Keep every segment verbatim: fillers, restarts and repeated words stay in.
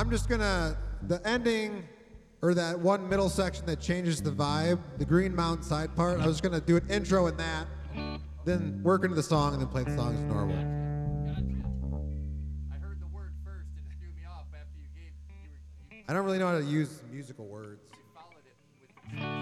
I'm just gonna, the ending, or that one middle section that changes the vibe, the Green Mountain side part, I was gonna do an intro in that, then work into the song, and then play the song as normal. I heard the word first and it threw me off after you gave, you were, you I don't really know how to use musical words. followed it with the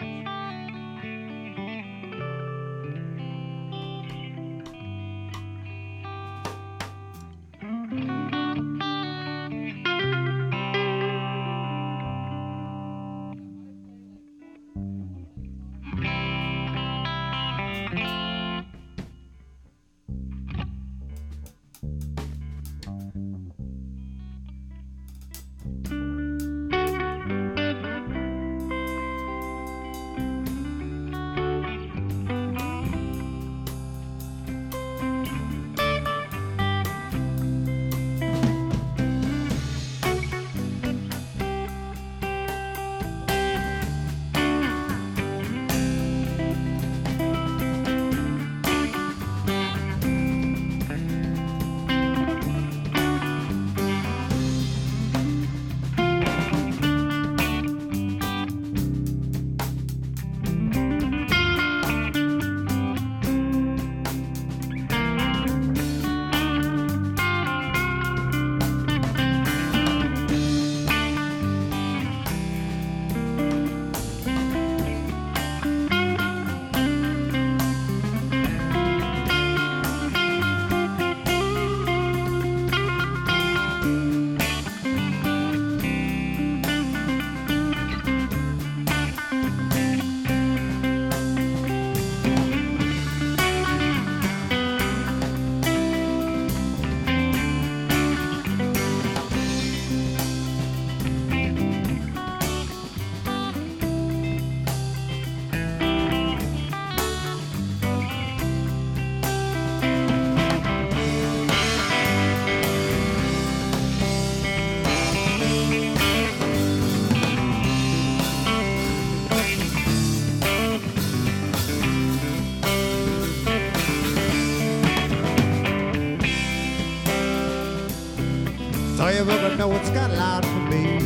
Saw you but I know it's got a lot for me.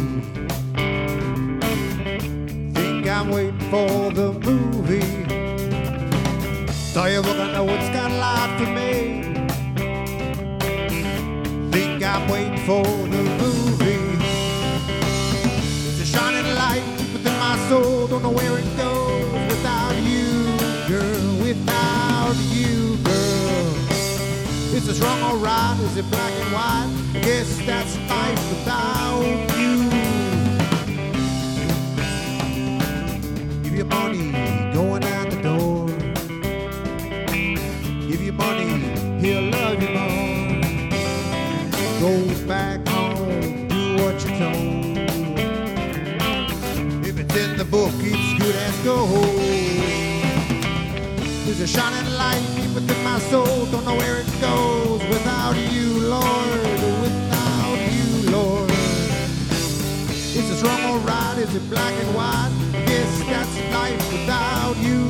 Think I'm waiting for the movie. Saw you but I know it's got a lot for me. Think I'm waiting for the movie. It's a shining light within my soul. Don't know where it goes without you, girl. Without you, girl. Is it wrong or right? Is it black and white? I guess that's life without you. Give your money going out the door. Give your money, he'll love you more. Go back home, do what you're told. If it's in the book, it's good as gold. There's a shining light deep within my soul. Don't know where it goes without you, Lord. Without you, Lord. Is it wrong or right? Is it black and white? Yes, that's life without you.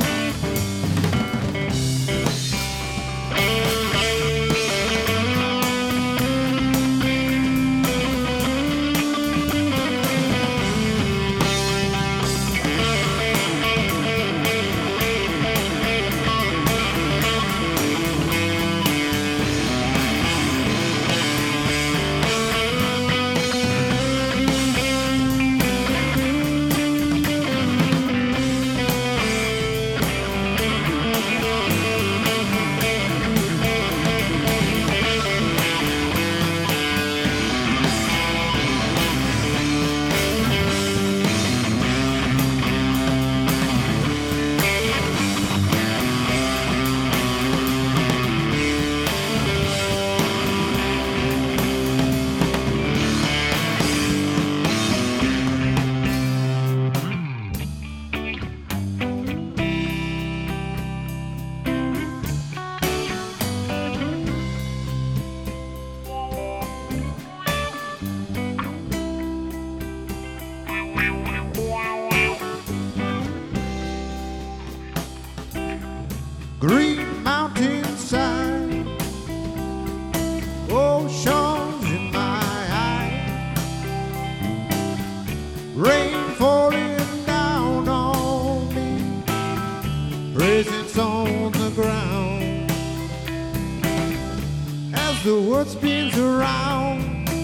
world spins around,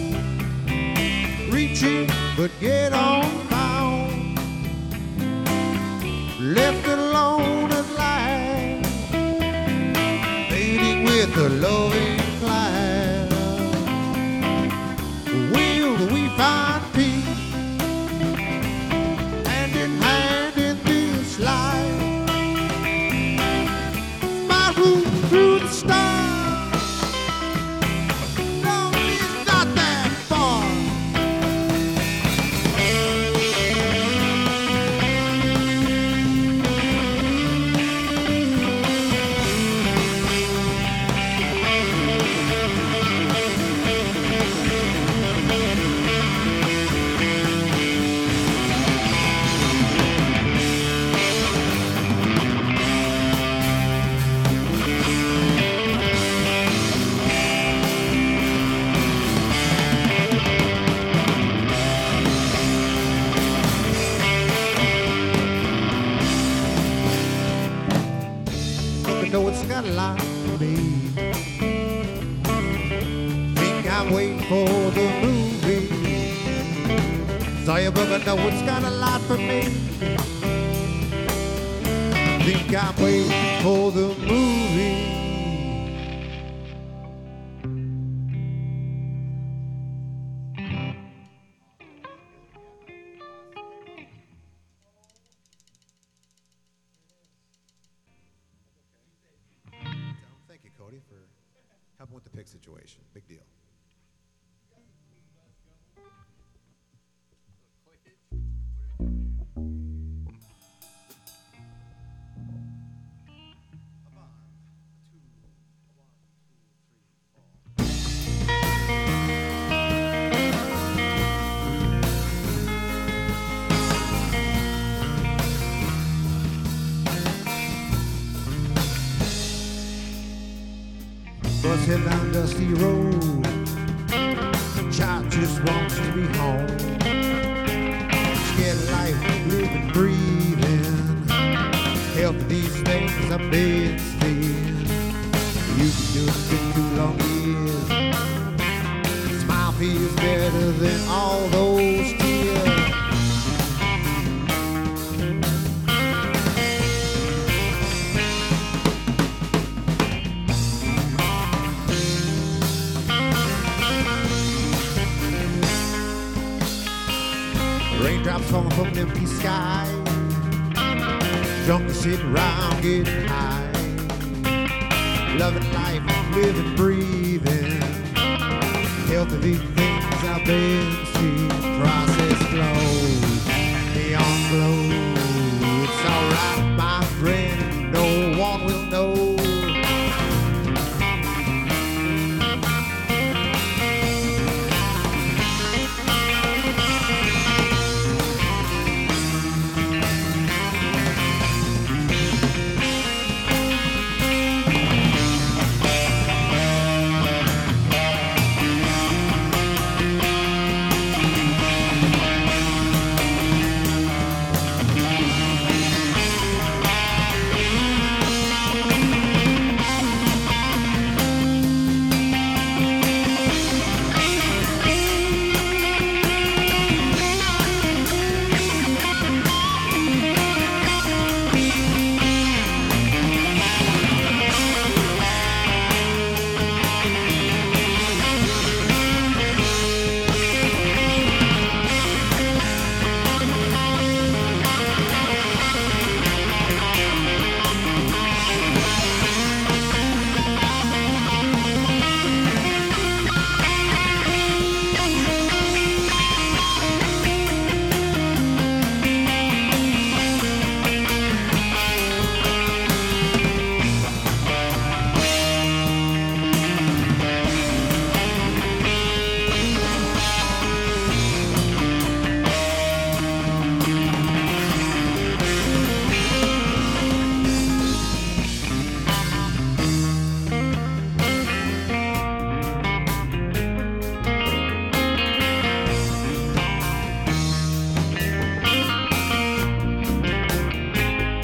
reaching but get on bound, left alone at last, fading with the loving cloud. Will we find peace hand in hand in this life? My route through the stars, no, it's not that far. Know it's got a lot for me. Think I'm waiting for the movie. Saw your book, I know it's got a lot for me. Think I'm waiting for the movie. Thank you, Cody, for helping with the pig situation. Big deal. Bus head down dusty road, child just wants to be home. Scared of life, living, breathing. Health of these things I've been seeing. You can do it, been too long years. Smile feels better than all those tears. Raindrops falling from an empty sky. Drunk sitting around getting high. Loving life, living, breathing. Health of these things I've been seeing. Process flows, neon glow. It's alright, my friend, no one will know.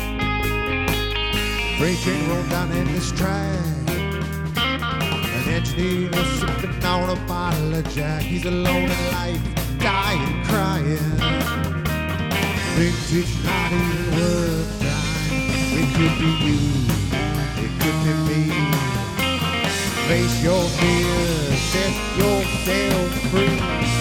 Freight train rolled down in this track, and then He's sipping on a bottle of Jack. He's alone in life, dying, crying. Vintage not even worth dying. It could be you, it could be me. Face your fears, set yourself free.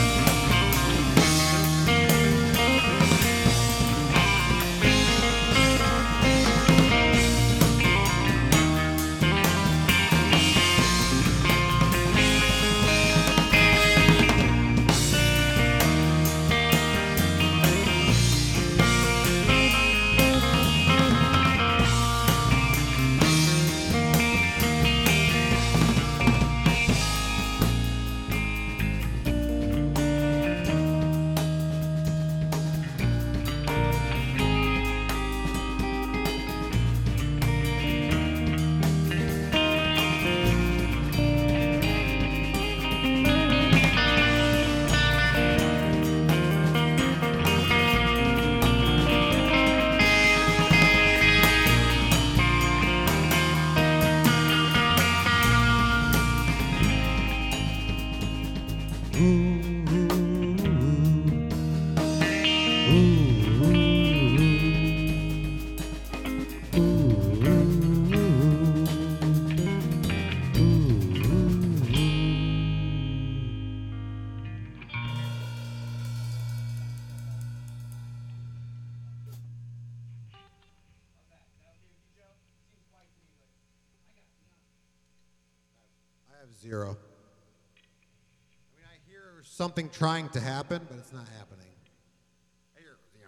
Zero. I mean, I hear something trying to happen, but it's not happening. I hear, yeah,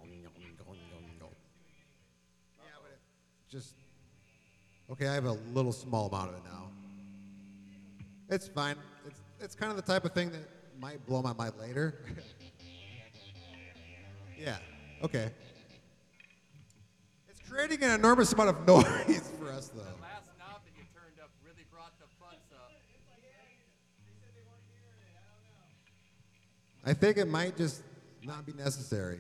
but it just okay. I have a little small amount of it now. It's fine. It's it's kind of the type of thing that might blow my mind later. Yeah. Okay. It's creating an enormous amount of noise for us, though. I think it might just not be necessary.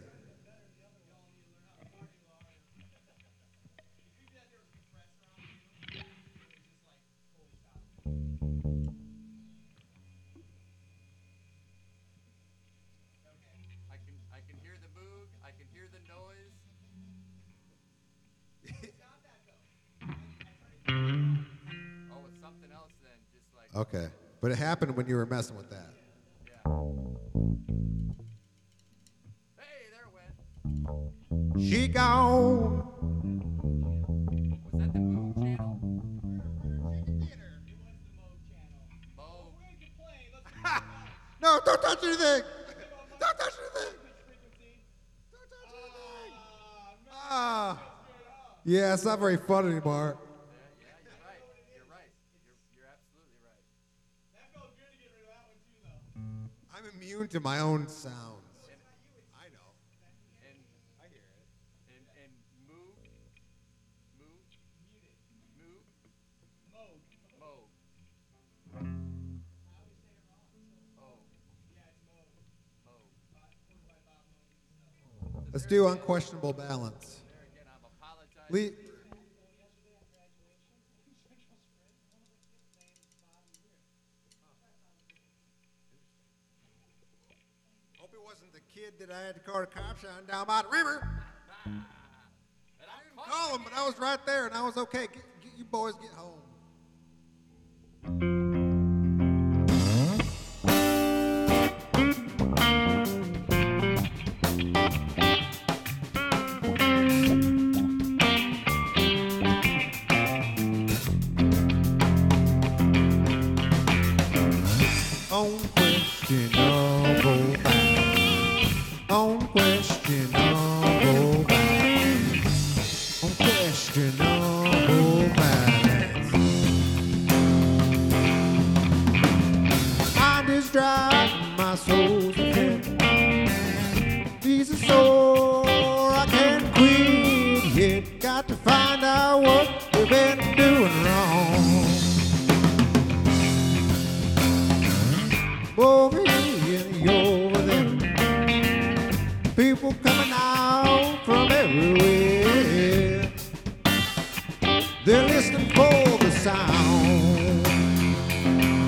I can I can hear the moog, I can hear the noise. Oh, it's something else then, just like Okay, but it happened when you were messing with that. Hey, there it went. She gone. Was that the Moog channel? Moog. No, don't touch anything. Don't touch anything. Don't touch anything. Ah. Yeah, it's not very fun anymore. Yeah, yeah, you're right. You're right. You're, you're absolutely right. That felt good to get rid of that one too, though. I'm immune to my own sounds. I know. And I hear it. and and Moog, Moog, muted, Moog, Moog. Moog. I always say it wrong. Oh, Yeah, it's Moog. Moog. By, by Bob Moog. Let's do unquestionable balance. There again, I'm apologizing. Le- Hope it wasn't the kid that I had to call the cops on down by the river. And I I'm didn't call him, but I was right there, and I was okay. Get, get you boys get home. Unquestionable balance. Unquestionable balance. Unquestionable balance. I'm just driving my soul's within. He's a sore I can't quit yet. Got to find out what we've been doing wrong. Over here and over there, people coming out from everywhere. They're listening for the sound.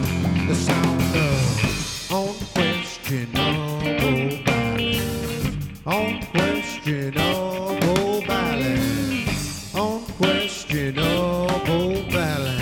Unquestionable ballad. Unquestionable ballad.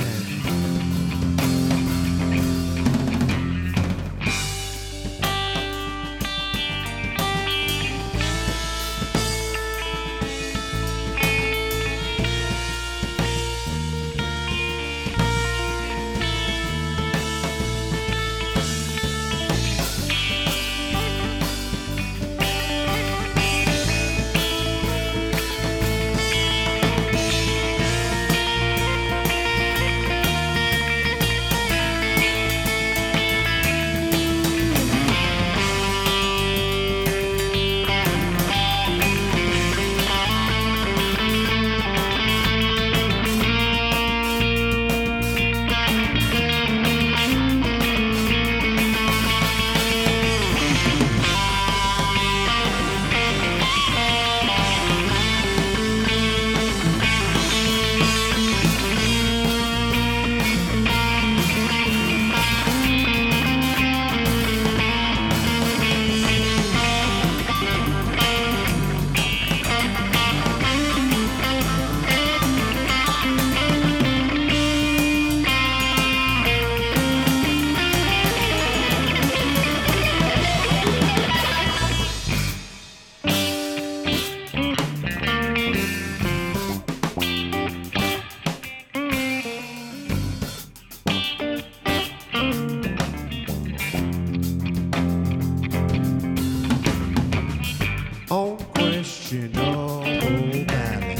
Unquestionable ballad.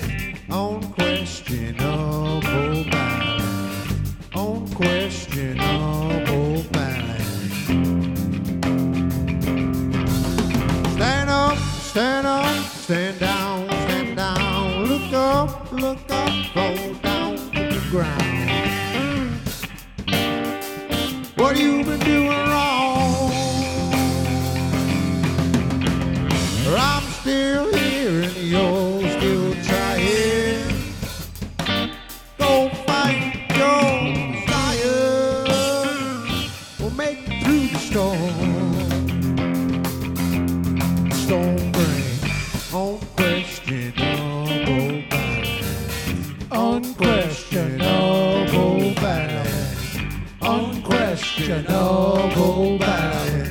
Unquestionable ballad. Unquestionable ballad. Stand up, stand up, stand down, stand down. Look up, look up, fall down to the ground. What you been doing wrong? I'm still here and you're still trying. Go fight your desire. We'll make it through the storm. Storm bring unquestionable ballad. Unquestionable ballad. Unquestionable ballad.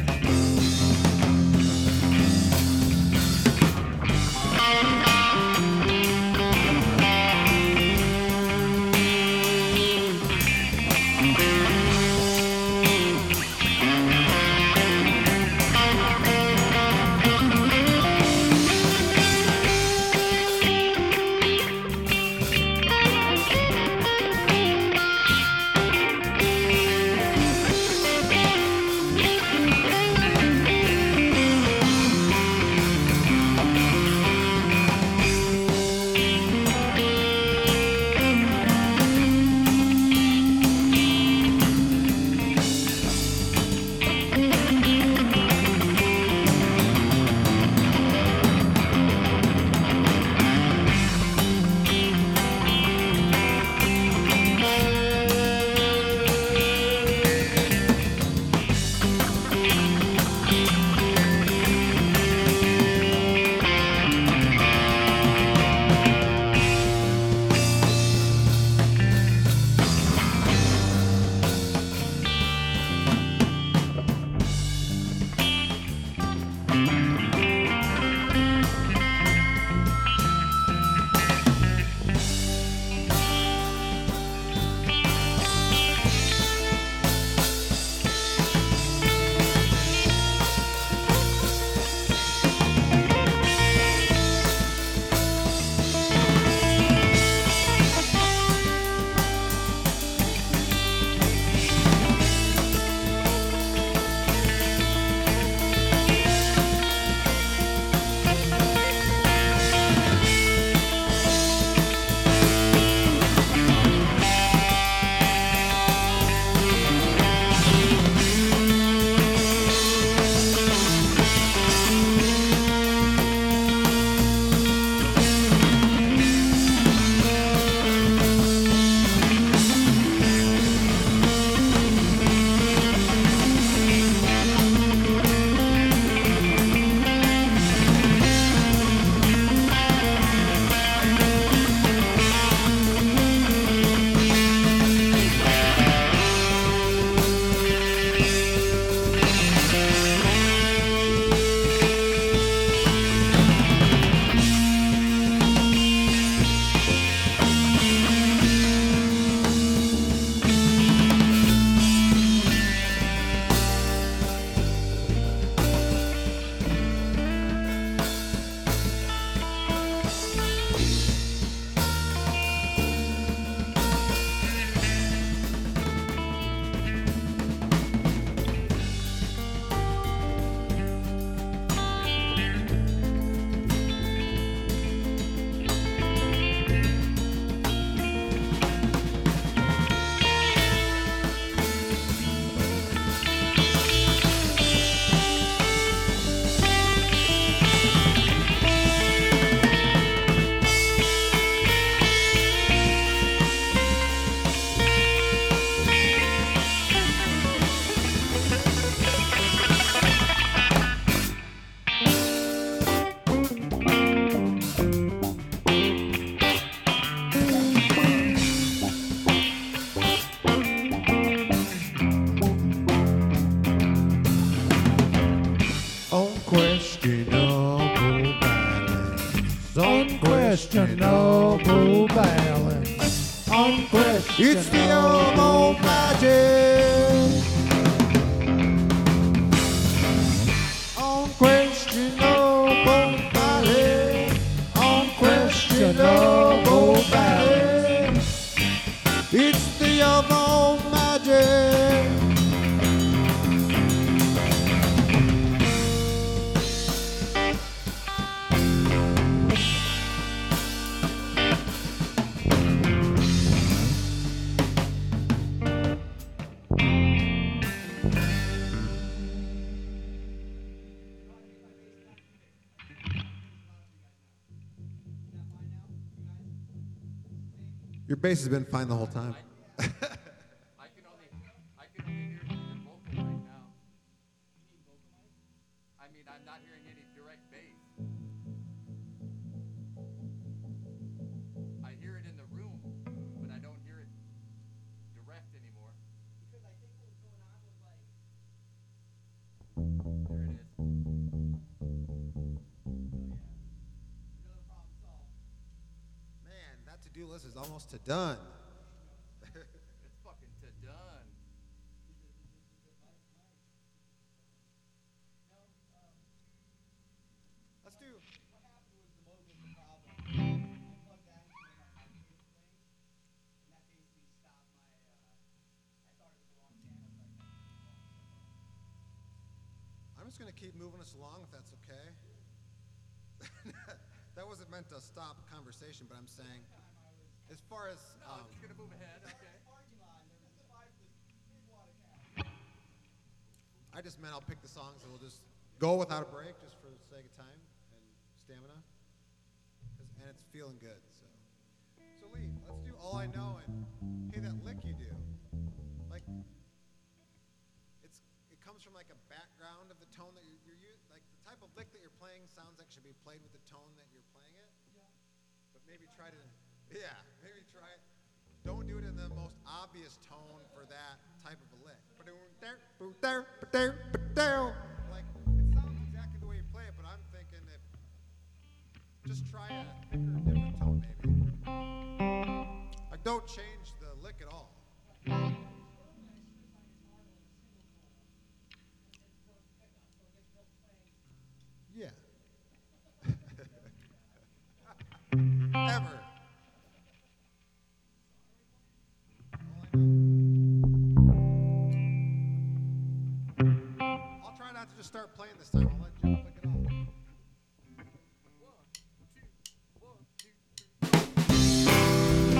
unquestionable balance. Unquestionable. It's the old magic. Unquestionable balance. Unquestionable balance. It's the old magic. Your bass has been fine the whole time. I can only, I can only hear your vocal right now. I mean, I'm not hearing any direct bass. I hear it in the room, but I don't hear it direct anymore. Because I think what was going on was like, There it is. oh yeah, another problem solved. Man, that to-do list is almost to done. It's fucking to done. Let's do. What happened was the mode was the problem. I plugged that into my arcade thing, and that basically stopped my, uh, I thought it was the wrong channel, so I kept moving stuff I'm just gonna keep moving us along if that's okay. That wasn't meant to stop conversation, but I'm saying, as far as No, um, I'm just gonna move ahead. Okay. up. Parking lot, and there was this five, this big water tower. I just meant I'll pick the songs and we'll just go without a break, just for the sake of time and stamina, 'Cause- and it's feeling good. So, so Lee, let's do All I Know and hey, that lick you do, like it's it comes from like a background of the tone that you're, you're using, like the type of lick that you're playing sounds like it should be played with the tone that you're playing it. But maybe try to, yeah, maybe try it. Don't do it in the most obvious tone for that type of a lick. Like, it sounds exactly the way you play it, but I'm thinking if, just try a thicker, different tone maybe. Like, don't change the lick at all. Yeah. Ever. I'll try not to just start playing this time. I'll let Joe pick it up. One, two, one, two, three.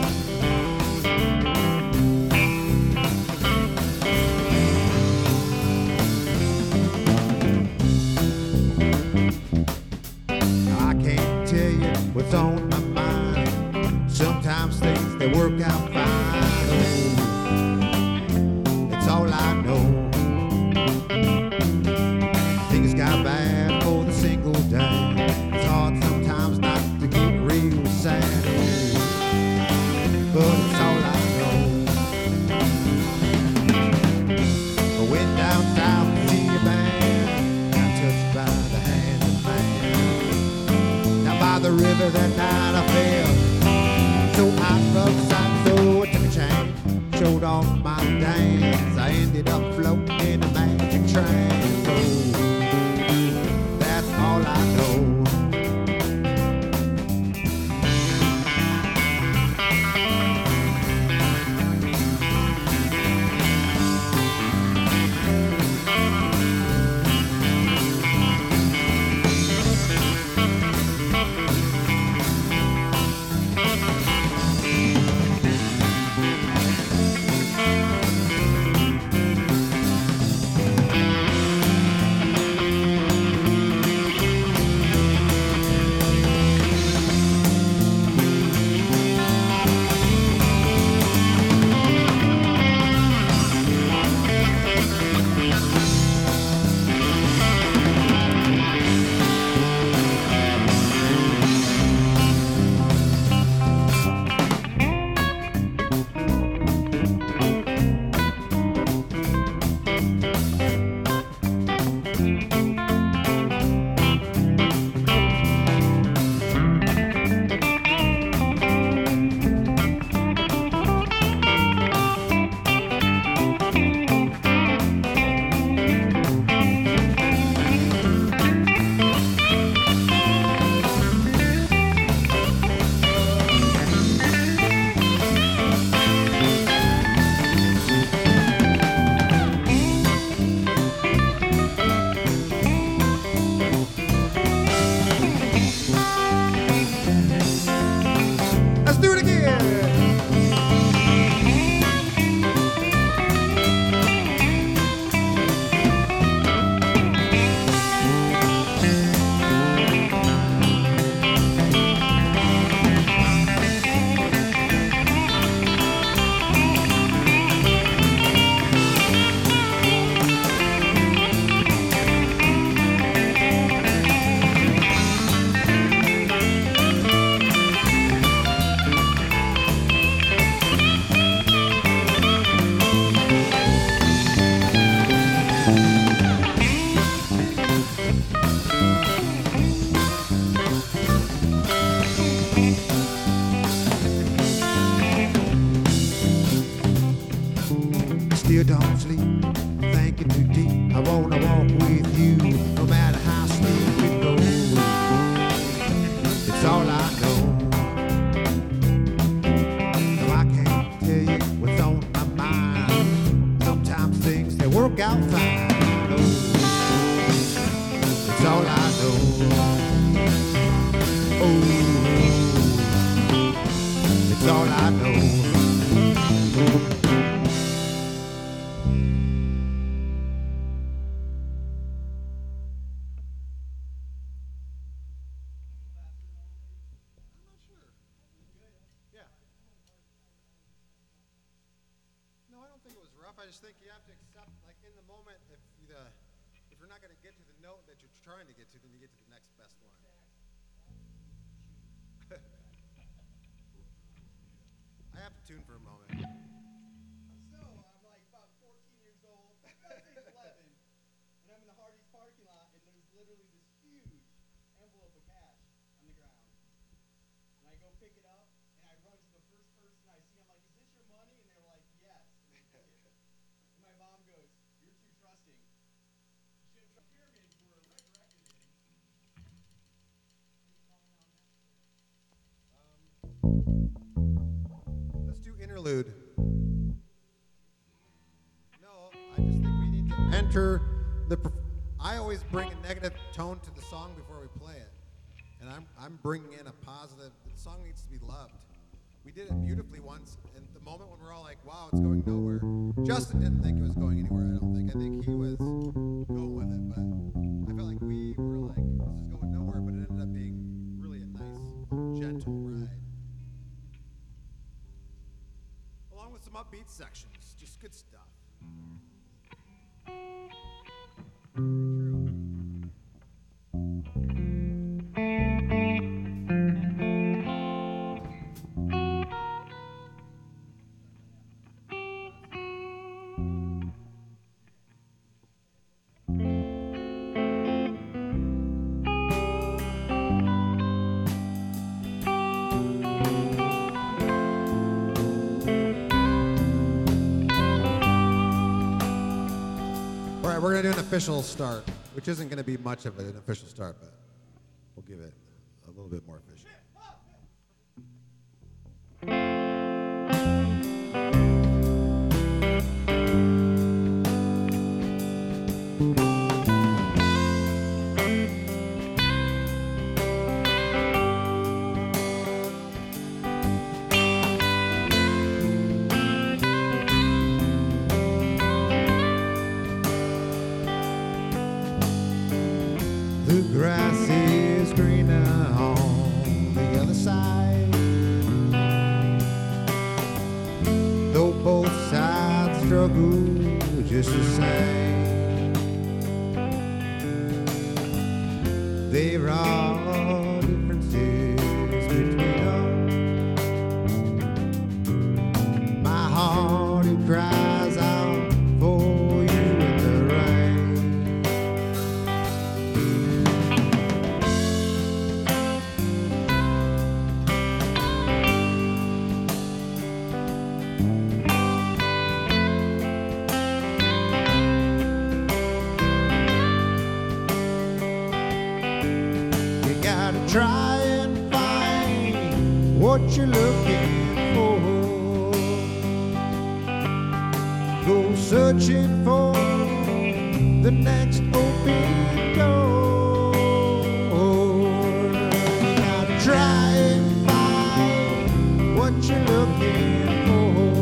I can't tell you what's on my mind. Sometimes things they work out fine. Oh, that's all I know. Things got bad for the single day. It's hard sometimes not to get real sad. Oh, but it's all I know. I went down south to see a band. Got touched by the hand of man. Down by the river that night I fell. So I upside, so I took a chance. Showed off my dance. I ended up floating in a magic trance. Oh, that's all I know. just think you have to accept, like in the moment, if you, uh, if you're not going to get to the note that you're trying to get to, then you get to the next best one. I have to tune for a moment. So I'm like about fourteen years old, let's say eleven, and I'm in the Hardee's parking lot, and there's literally this huge envelope of cash on the ground. And I go pick it up, and I run to the first person I see. I'm like, "Is this your money?" And they're like, "Yes." And they took it. And my mom goes, "You're too trusting." You should trust pyramids were resurrected in. What are you calling on that? Let's do interlude. No, I just think we need to enter the. Perf- I always bring a negative tone to the song before we play it, and I'm I'm bringing in a positive. The song needs to be loved. We did it beautifully once, and the moment when we're all like, "Wow, it's going nowhere." Justin didn't think it was going anywhere. I don't think. I think he was going with it, but I felt like we were like, "This is going nowhere," but it ended up being really a nice, gentle ride. Along with some upbeat sections, just good stuff. All right, we're gonna do an official start, which isn't gonna be much of an official start, but we'll give it a little bit more official. The grass is greener on the other side, though both sides struggle just the same. There are differences between us. My heart, it cries out for you in the rain. Try and find what you're looking for. Go searching for the next open door. You gotta try and find what you're looking for.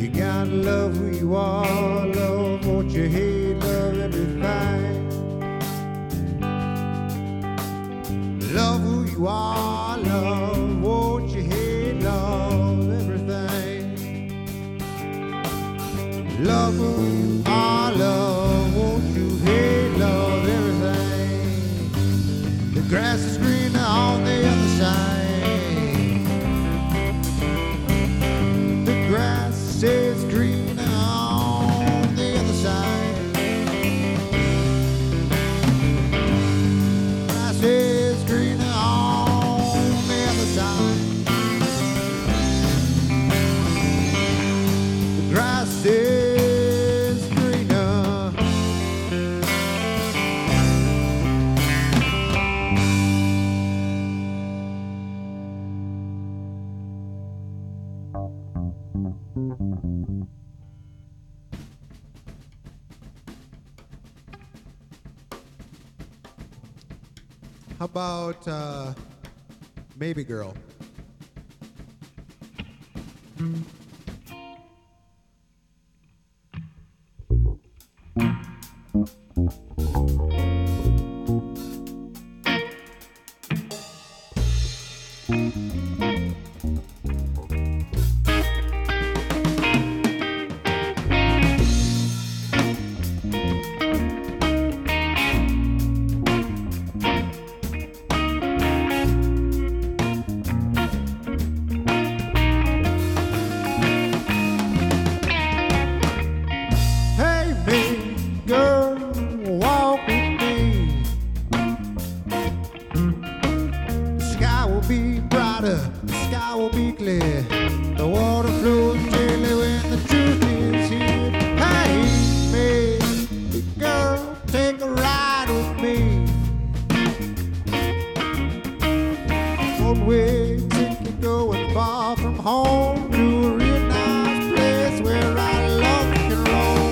You gotta love who you are, love what you hate, love everything. Love who you are, love what you hate, love everything. Love who you are, love what you hate, love everything. The grass is greener on the other side. The grass is greener on the other side. Grass is greener on the other side. The grass is greener. How about uh, Maybe Girl? Hey, me, girl, walk with me. The sky will be brighter, the sky will be clear. The water flows gently when the truth is here. Hey, me, girl, take a ride with me. One way ticket going far from home to a real nice place where I love can roll.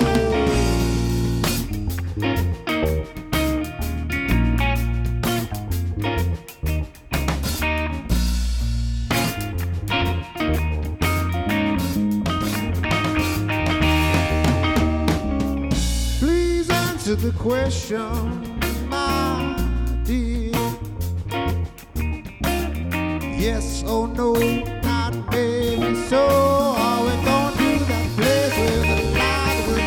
Please answer the question, my dear. Yes or no, not maybe so. Are we gonna do that place where the light will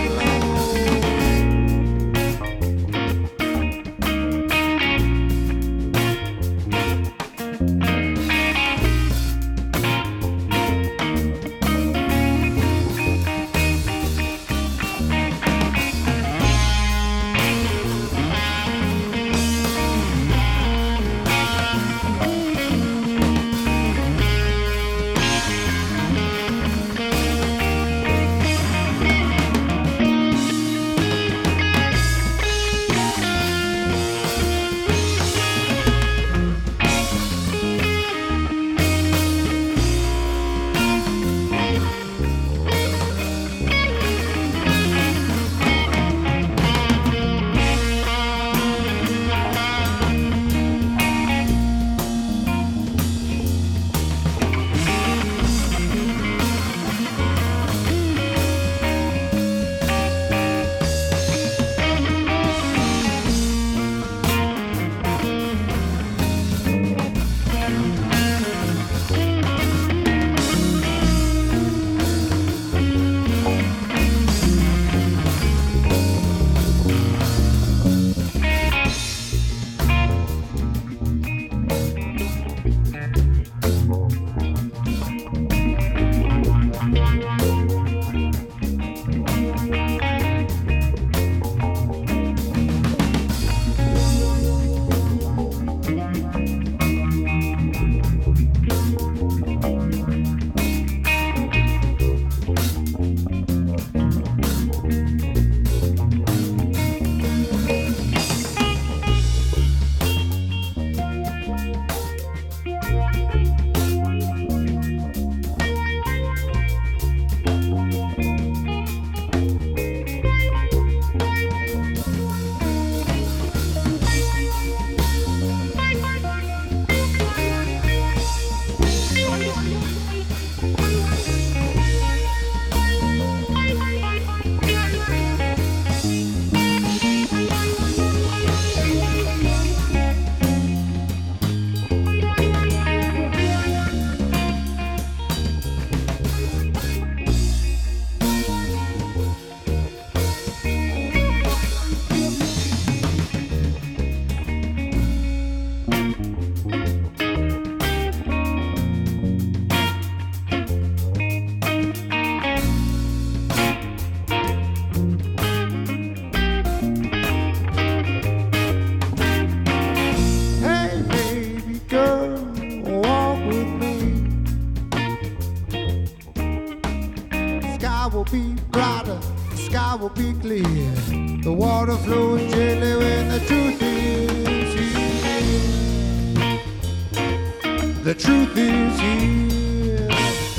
brighter, the sky will be clear. The water flows gently when the truth is here. The truth is here.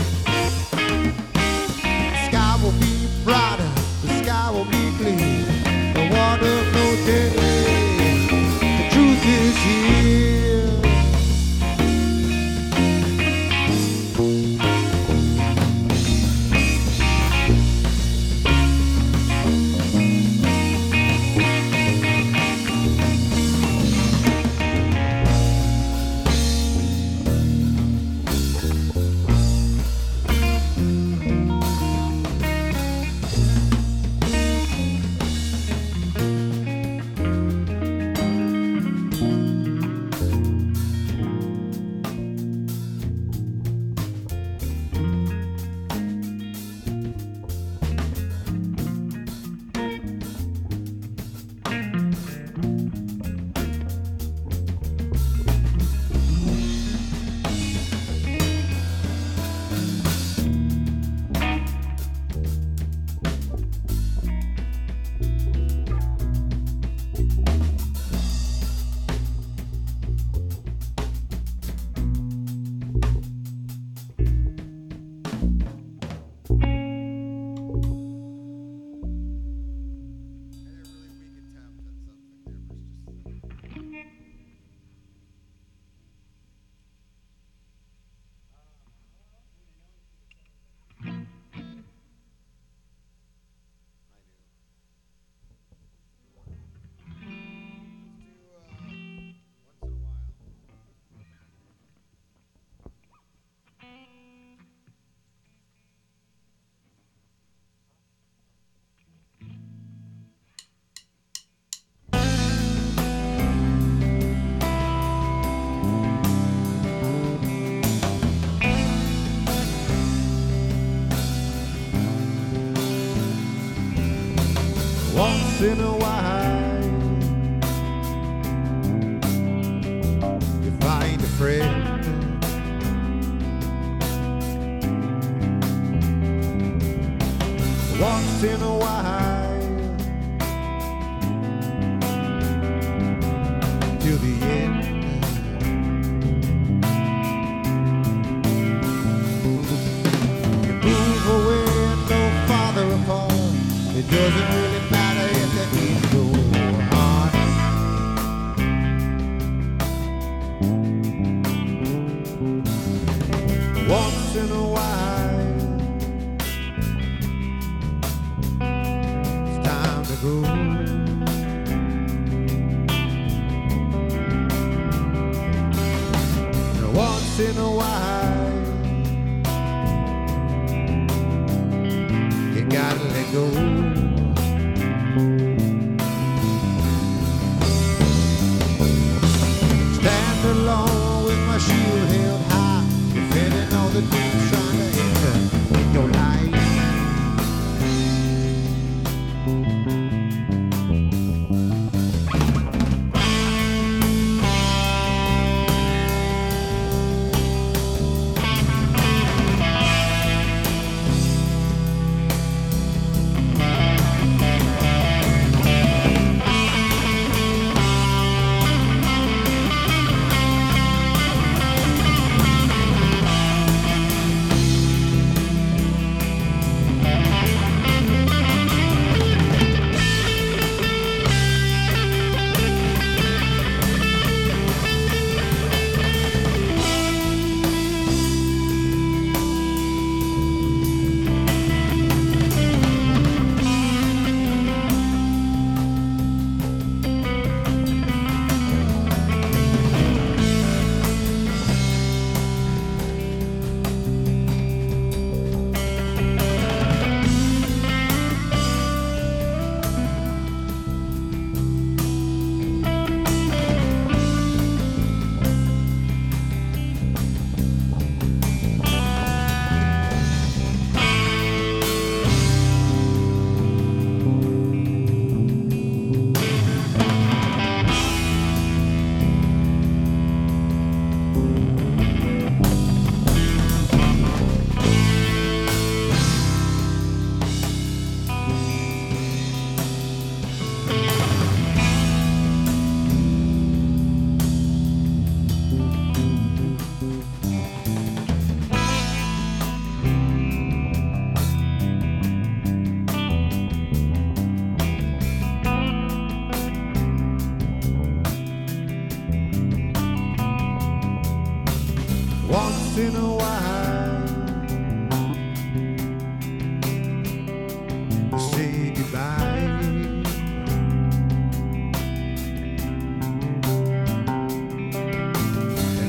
The sky will be brighter, the sky will be clear. The water flows gently. The truth is here. Once in a while, you find a friend. Once in a while, till the end. You move away and go farther apart. It doesn't really matter if the heat go on. Once in a while, it's time to go. And once in a while, you gotta let go. Stand alone with my shield held high, defending all the demons trying to enter in your life.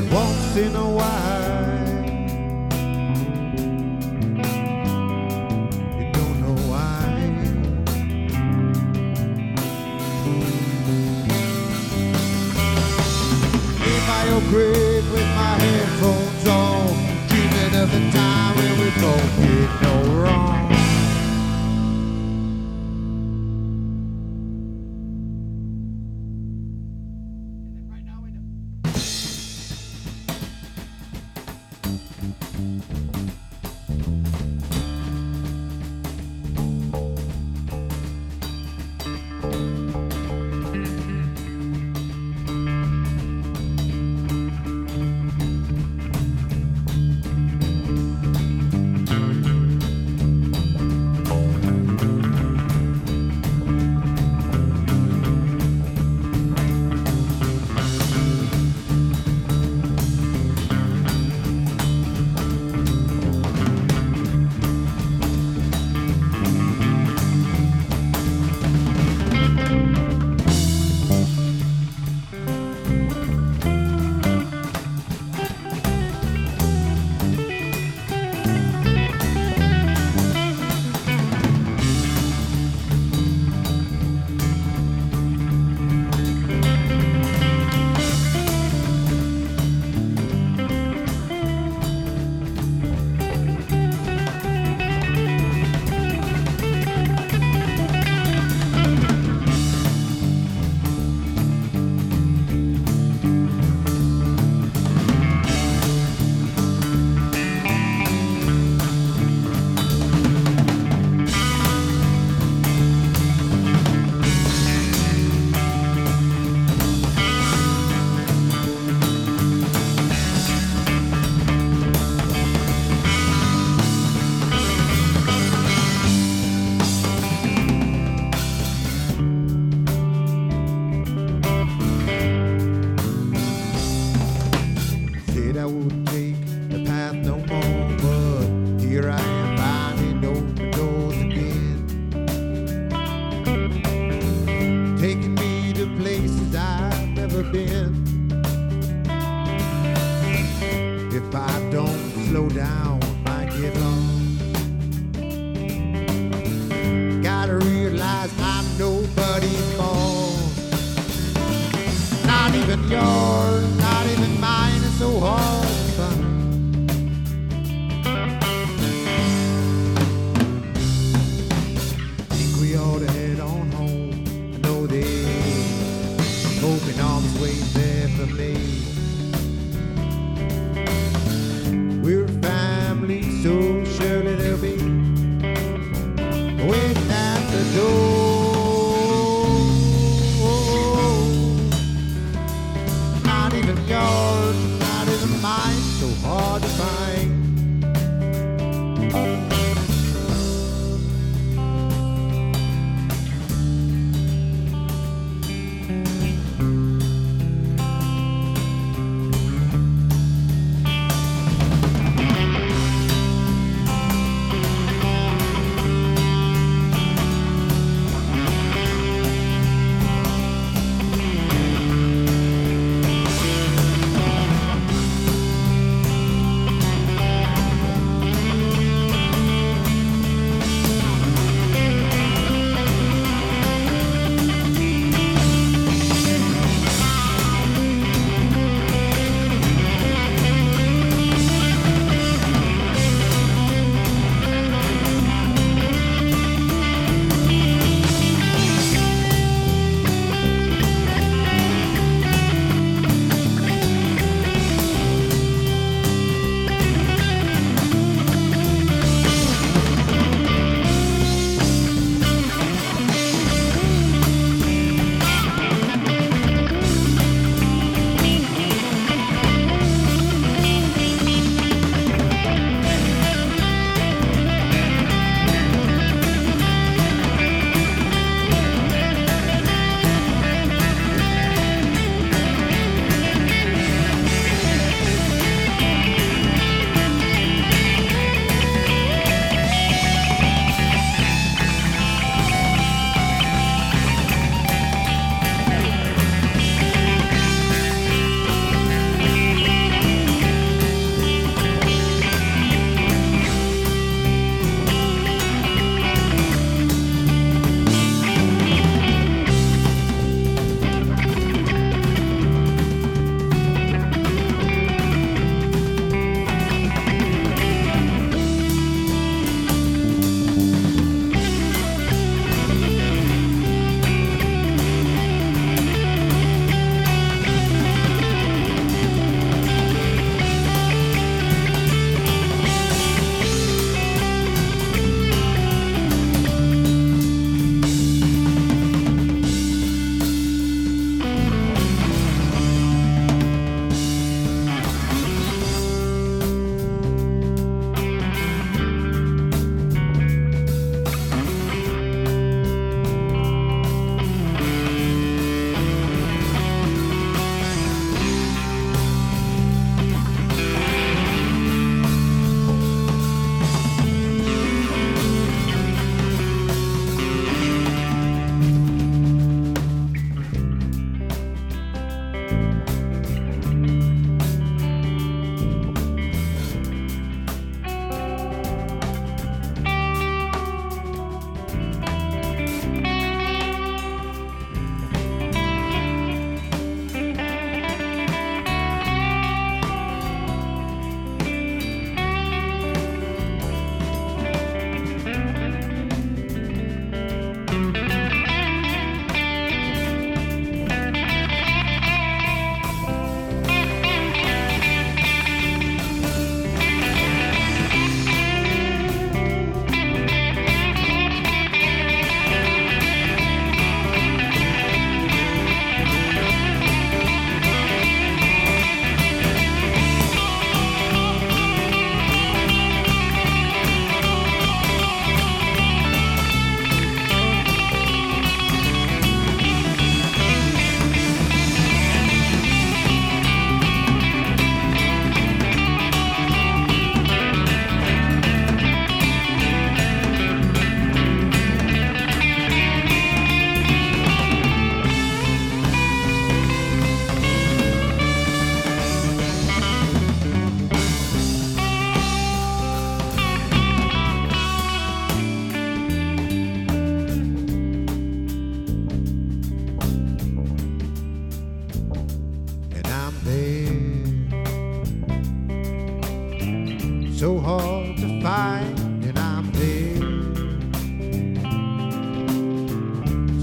once in a while. You don't know why. Lay by your grave with my headphones on, dreaming of the time when we both did no wrong. And then right now we know. Said I wouldn't take the path no more, but here I am finding open doors again, taking me to places I've never been. If I don't slow down, I might get lost. Gotta realize I'm nobody's boss, not even yours, not even mine. It's so hard to find. Think we ought to head on home. I know they're hoping arms wait there for me. We're family, so surely they'll be waiting at the door. Not even yours, not even mine, so hard to find.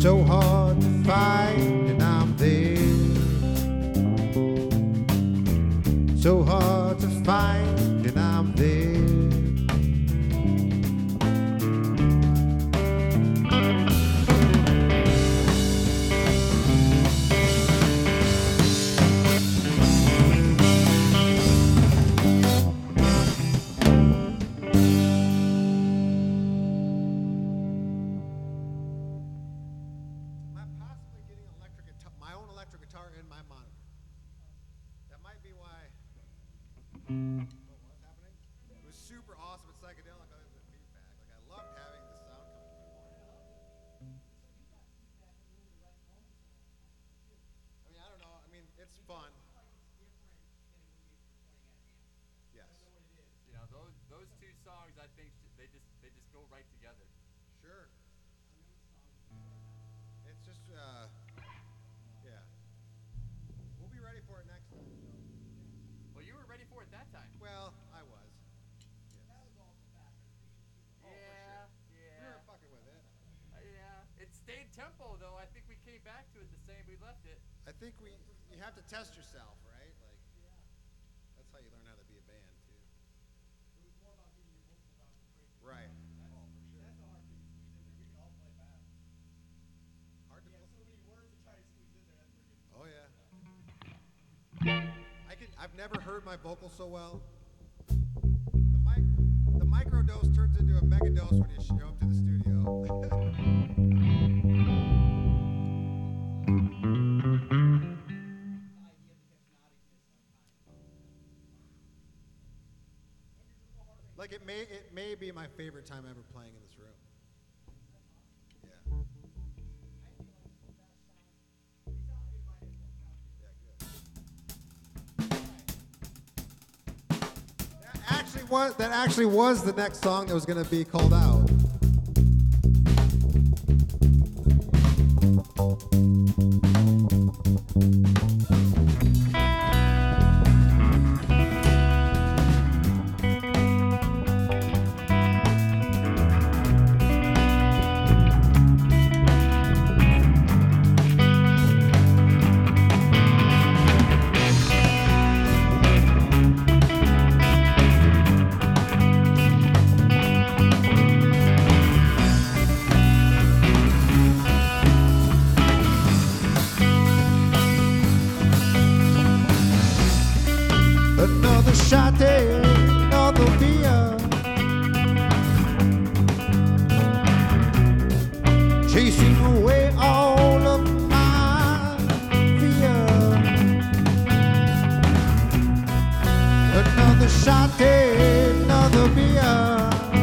so hard to find, and I'm there. So hard to find, and I'm there. It's fun. Yes. You know, those those two songs, I think sh- they just they just go right together. Sure. It's just, uh, yeah. We'll be ready for it next time. Well, you were ready for it that time. Well, I was. Yes. Yeah, We yeah, were fucking with it. uh, yeah. It stayed tempo though. I think we came back to it the same we left it. I think we, you have to test yourself, right? Like, that's how you learn how to be a band, too. Right. Hard to Oh, yeah. I can, I've never heard my vocals so well. The mic, the microdose turns into a megadose when you show up to the studio. Like it may it may be my favorite time ever playing in this room. Yeah. Yeah, good. That actually was that actually was the next song that was gonna be called out. Another shot, another beer. Chasing away all of my fear. Another shot, another beer.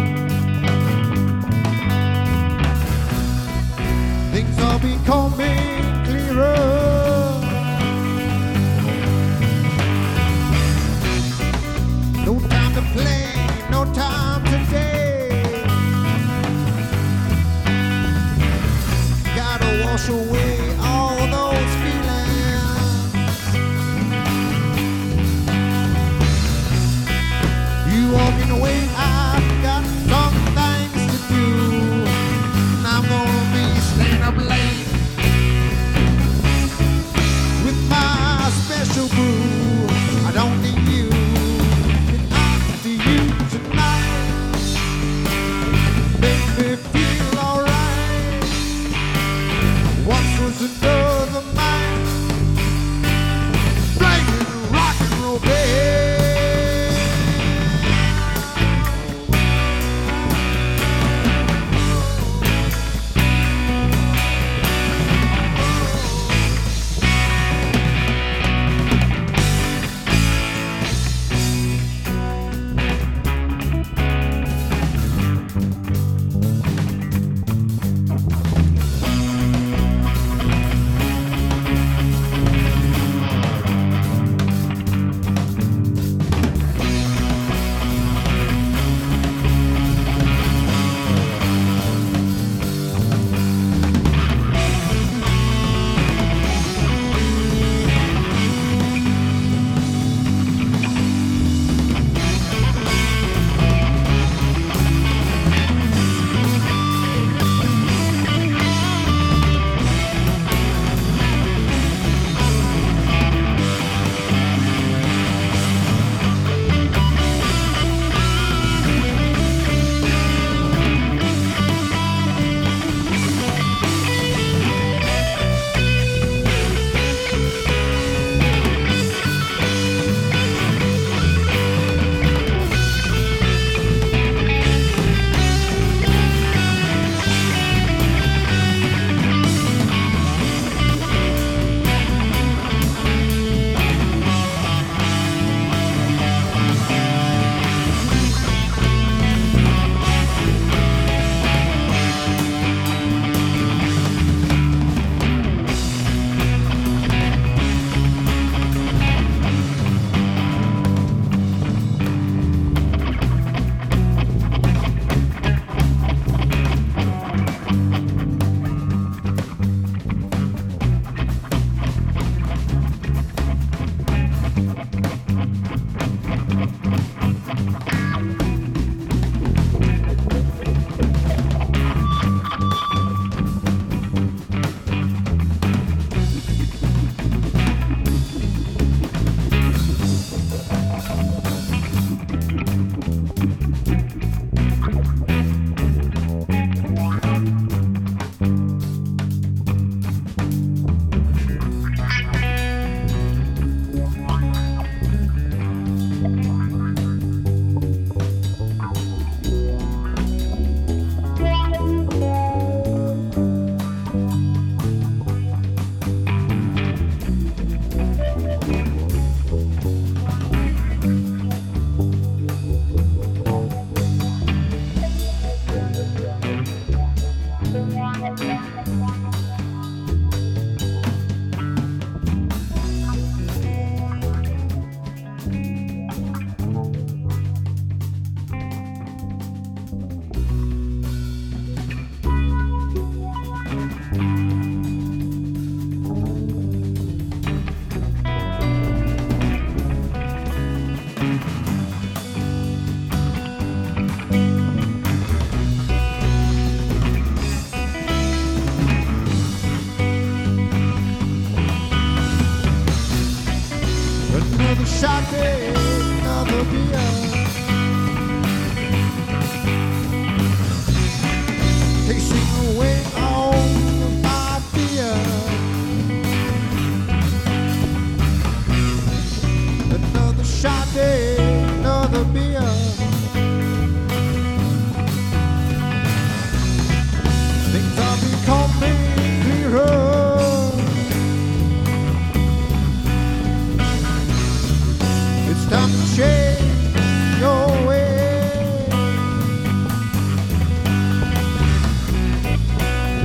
Things are becoming clearer. No time to play, no time today. Gotta wash away all those feelings. Another shot, another beer. Tasting away all my fear. Another shot, another beer. Things are becoming clearer. It's time to change your way.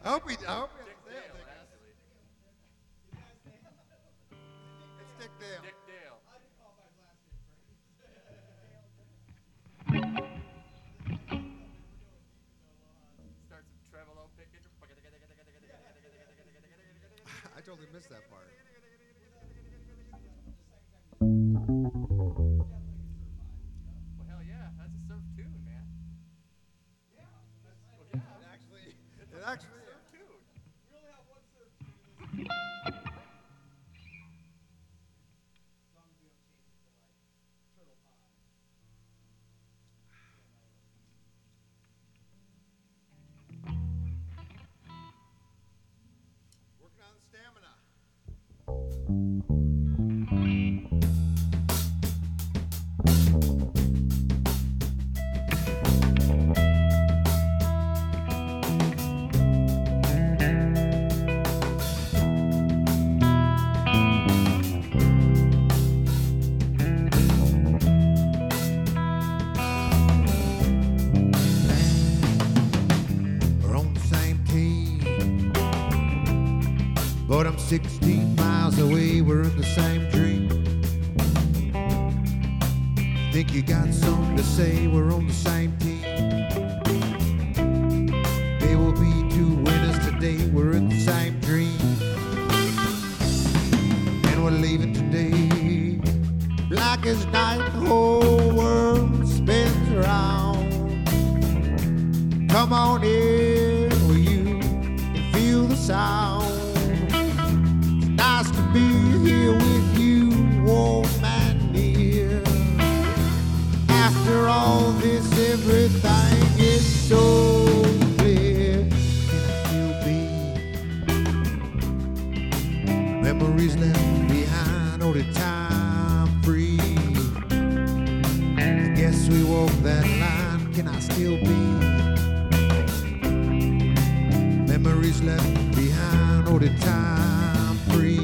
hope we. I hope we Dick have Dale, Dale. actually. It's Dick Dale. Dick Dale. I just call by his last name first. Start some tremolo picking. I totally missed that part. Well, hell yeah, that's a surf tune, man. Yeah. That's, Well, yeah, It actually, it's it a actually. surf tune. we only have one surf tune in this. As long as we don't change it to like Turtle Pond. Working on the stamina. We're on the same team, but I'm sixteen miles away. We're in the same dream. Think you got something to say? We're on the same team. There will be two winners today. We're in the same dream, and we're leaving today. Black as night, the whole world spins around. Come on in where you can feel the sound. It's nice to be here with you, warm and near. After all this, everything is so clear. Can I still be? Memories left behind, all the time free. I guess we walk that line. Can I still be? Memories left behind, all the time free.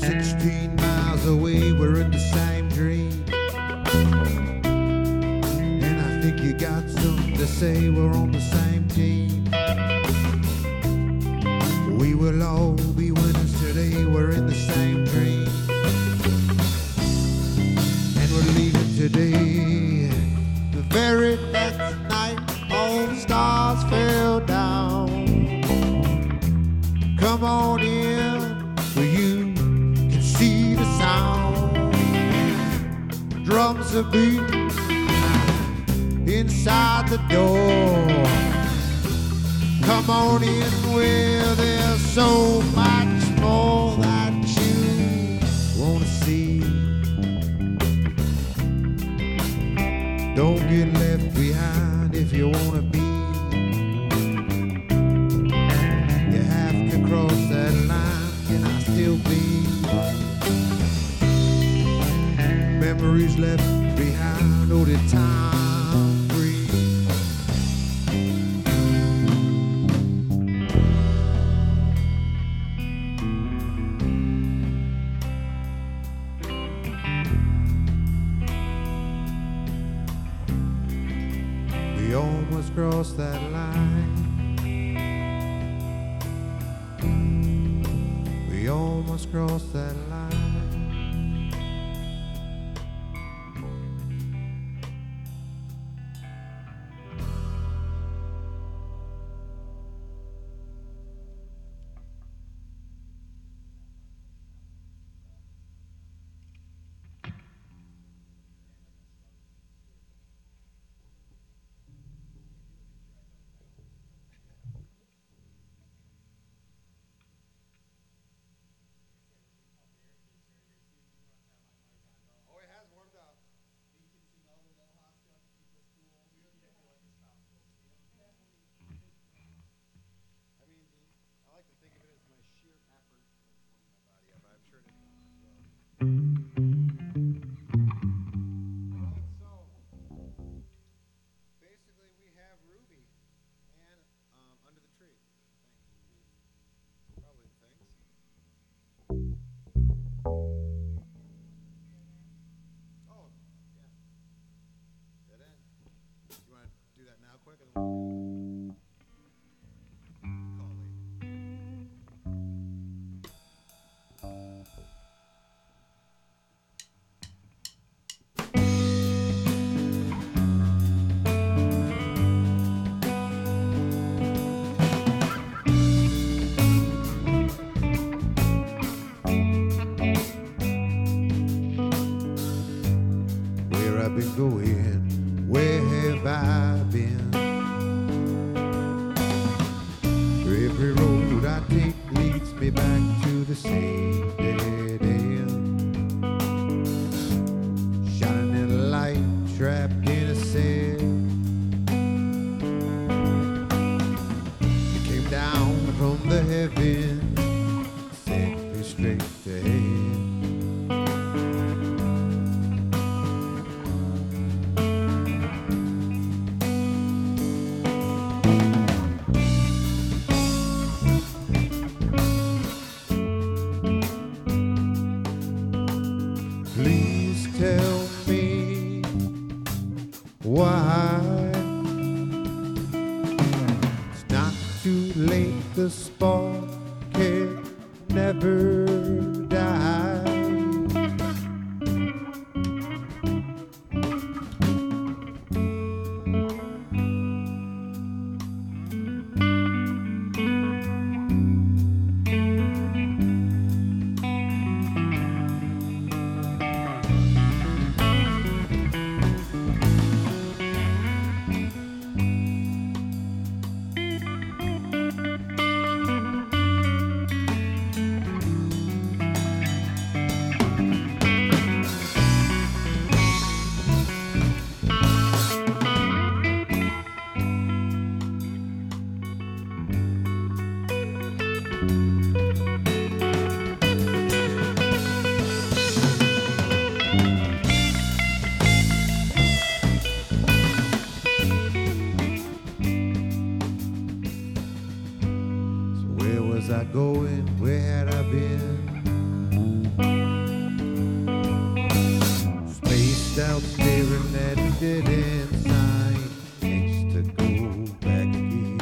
Sixteen miles away, we're in the same dream. And I think you got something to say, we're on the same team. We will all be winners today, we're in the same dream. And we're leaving today. The very next night, all the stars fell down. Come on in, where you can see the sound. Drums are beating inside the door. Come on in where there's so much more that you wanna see. Don't get left behind if you wanna be. You have to cross that line, can I still be? Memories left behind, oh the time free. We almost crossed that line. We almost crossed that line. Oh, it has warmed up. You can sing all the little hot stuff, keep us cool. We don't get feel like it's tropical. I mean, I like to think of it as my sheer effort that's warming my body up. I'm sure it is as well. Alright, so basically we have Ruby and um, Under the Tree. Thanks. Probably thanks. Oh, yeah. Dead end. You want to do that now quick? Or call later? Where I've been going, where have I been? Every road I take leads me back to the same dead end. Shining in a light, trapped in a cell. You came down from the heavens, sent me straight to hell. Please tell me why it's not too late. The spark can never die. was I going? Where had I been? Spaced out, staring at a dead end sign. Next to go back again.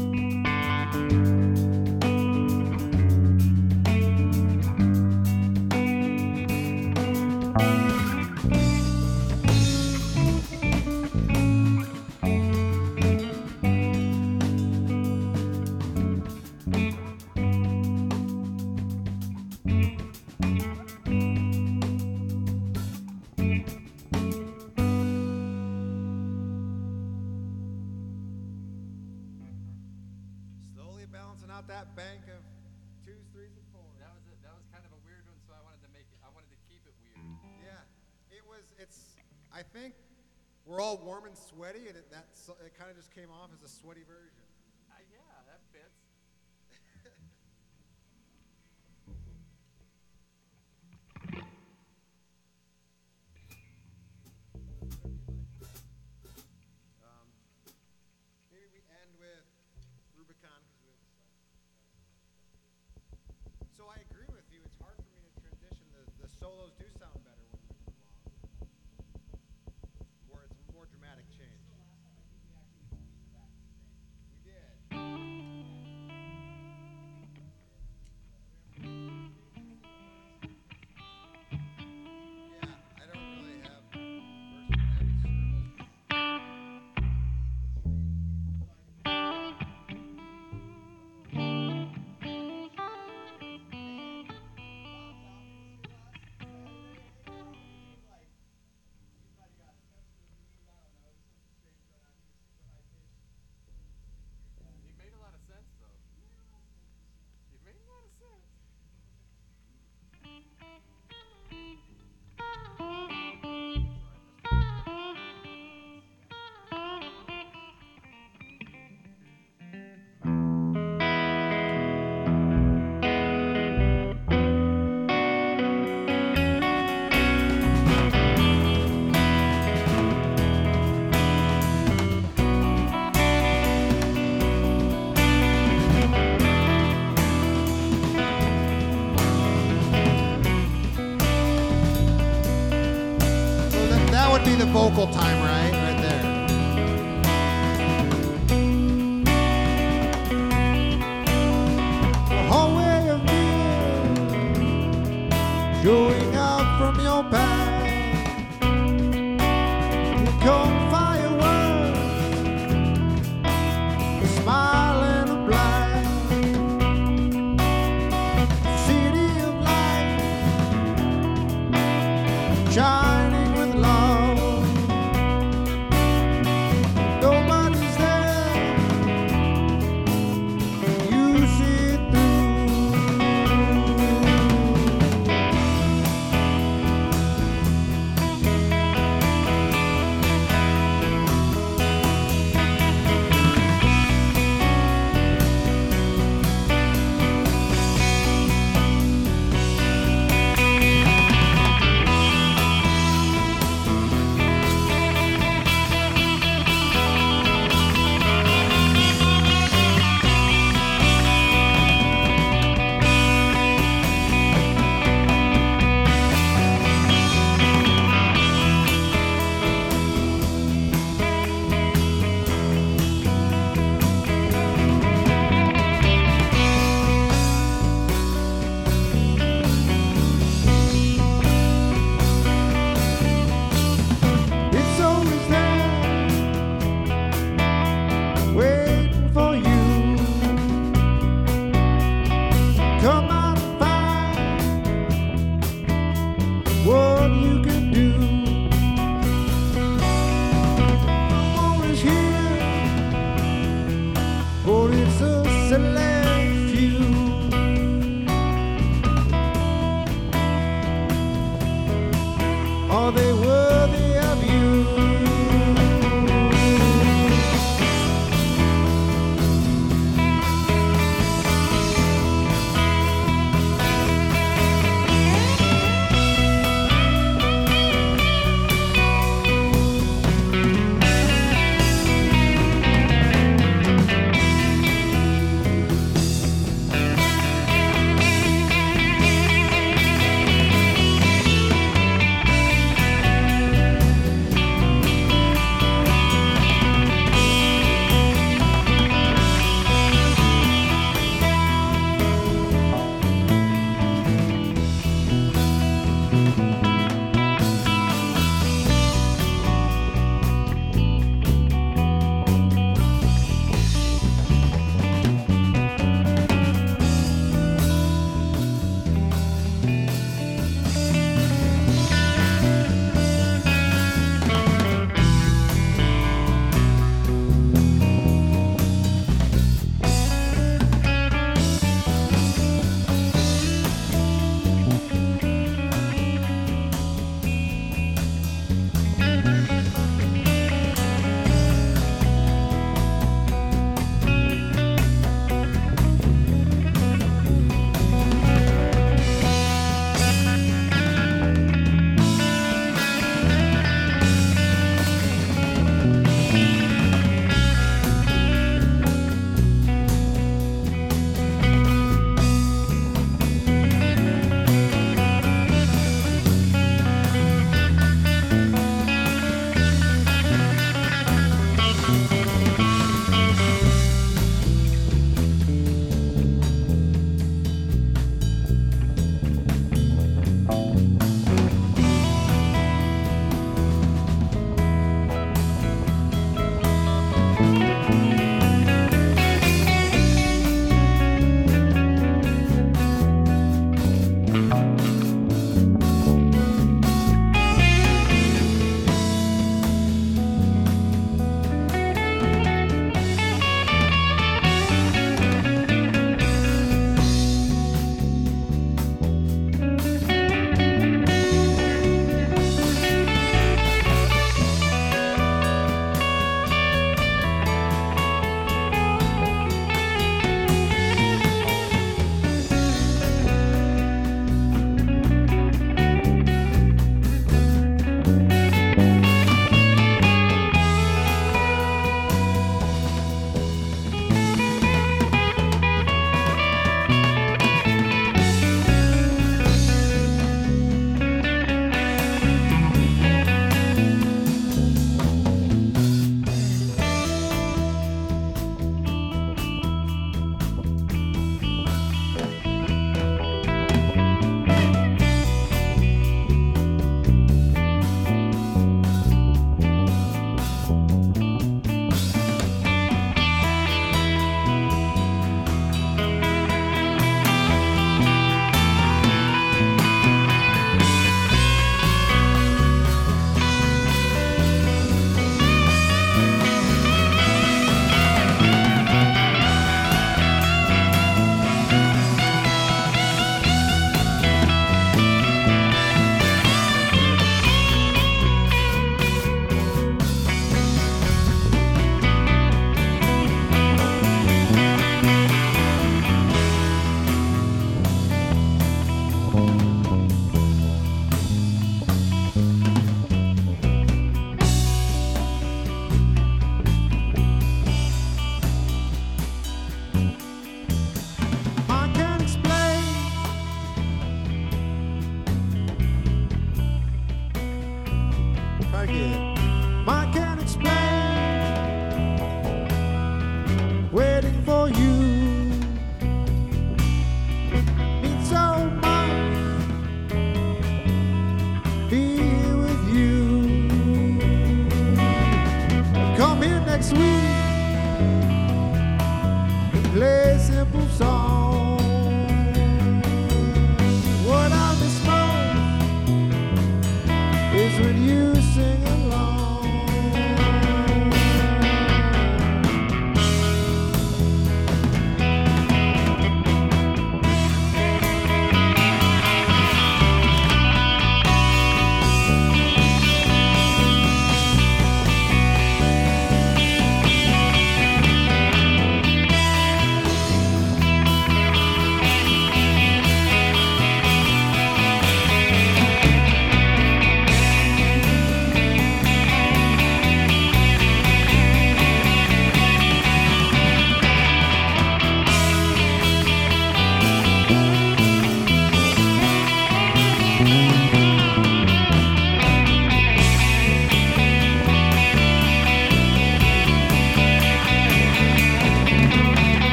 Slowly balancing out that bank of twos, threes, and fours. That was a, that was kind of a weird one, so I wanted to make it. I wanted to keep it weird. Yeah, it was. It's. I think we're all warm and sweaty, and it, that so- it kind of just came off as a sweaty version. Uh, yeah, that fits. Um, maybe we end with Rubicon. 'Cause we have stuff. So I agree with you. It's hard for me to transition. The, the solos do sound better when they're long. More, it's a more dramatic change. We did. Yeah, I don't really have verse and heavy scribbles. You made a lot of sense, though. You made a lot of sense. So that, that would be the vocal time, right? Right there. The whole way of being, showing up from your past. Here come fireworks, a smile and a blast. City of light, shining with love. Nobody's there. You see it through.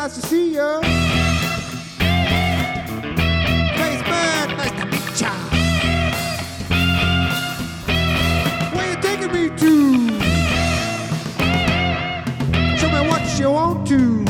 nice to see you. Spaceman, nice to meet ya. Where you taking me to? Show me what you want to.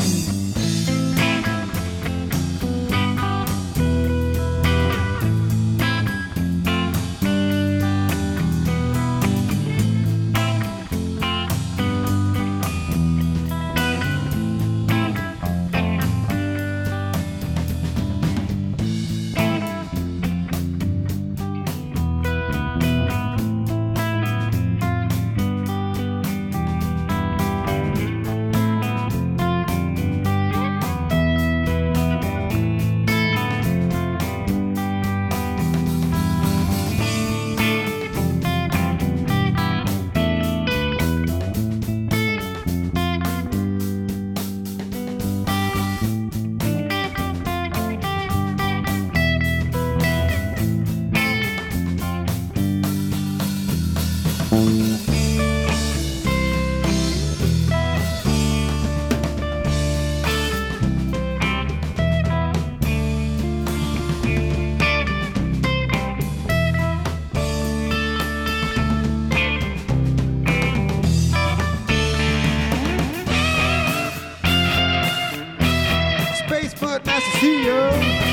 Spaceman, nice to see you.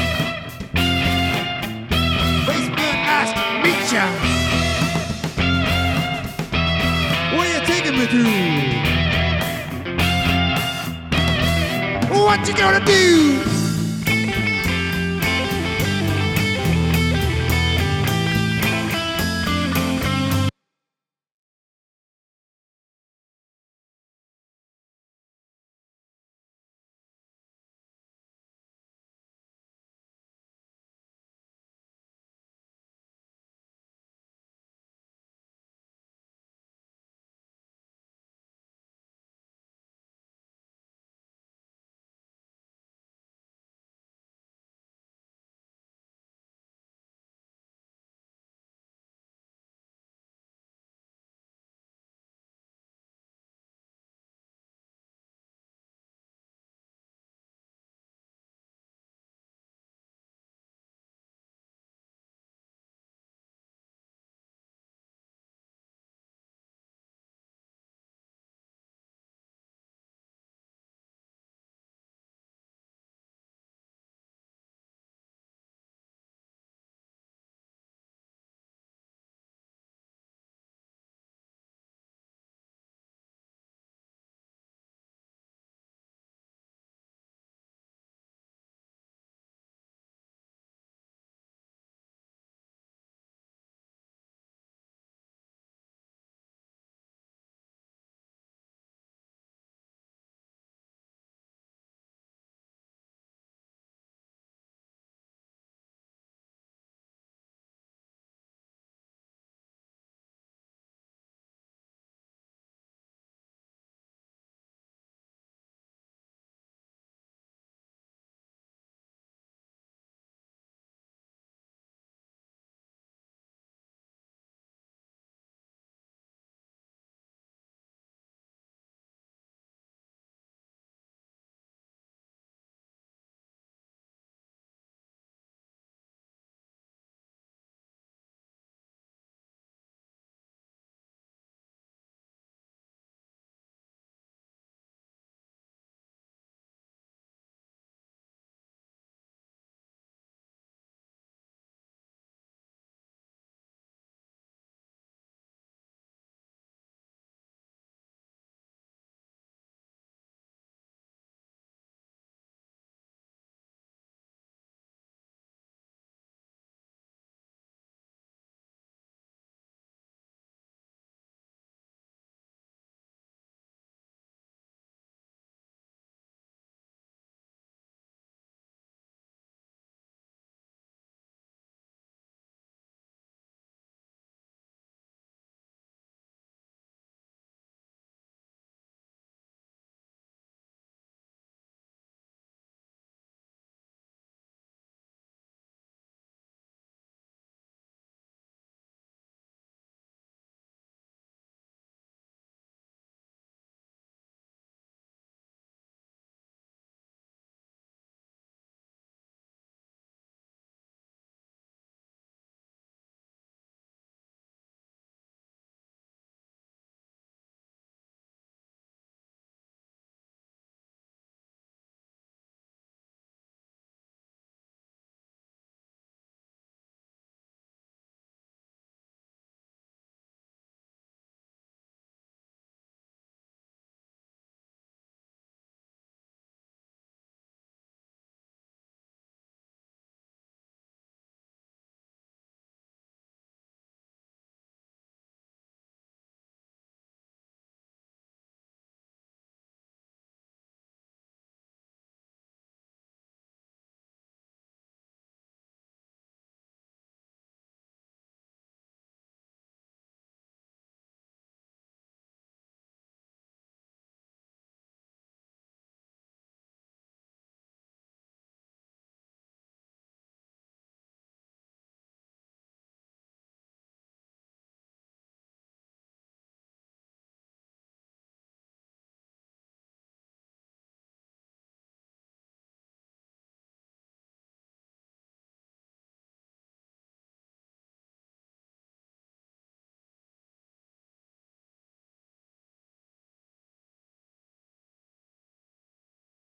Spaceman, nice to meet ya. Where you taking me to? What you gonna do?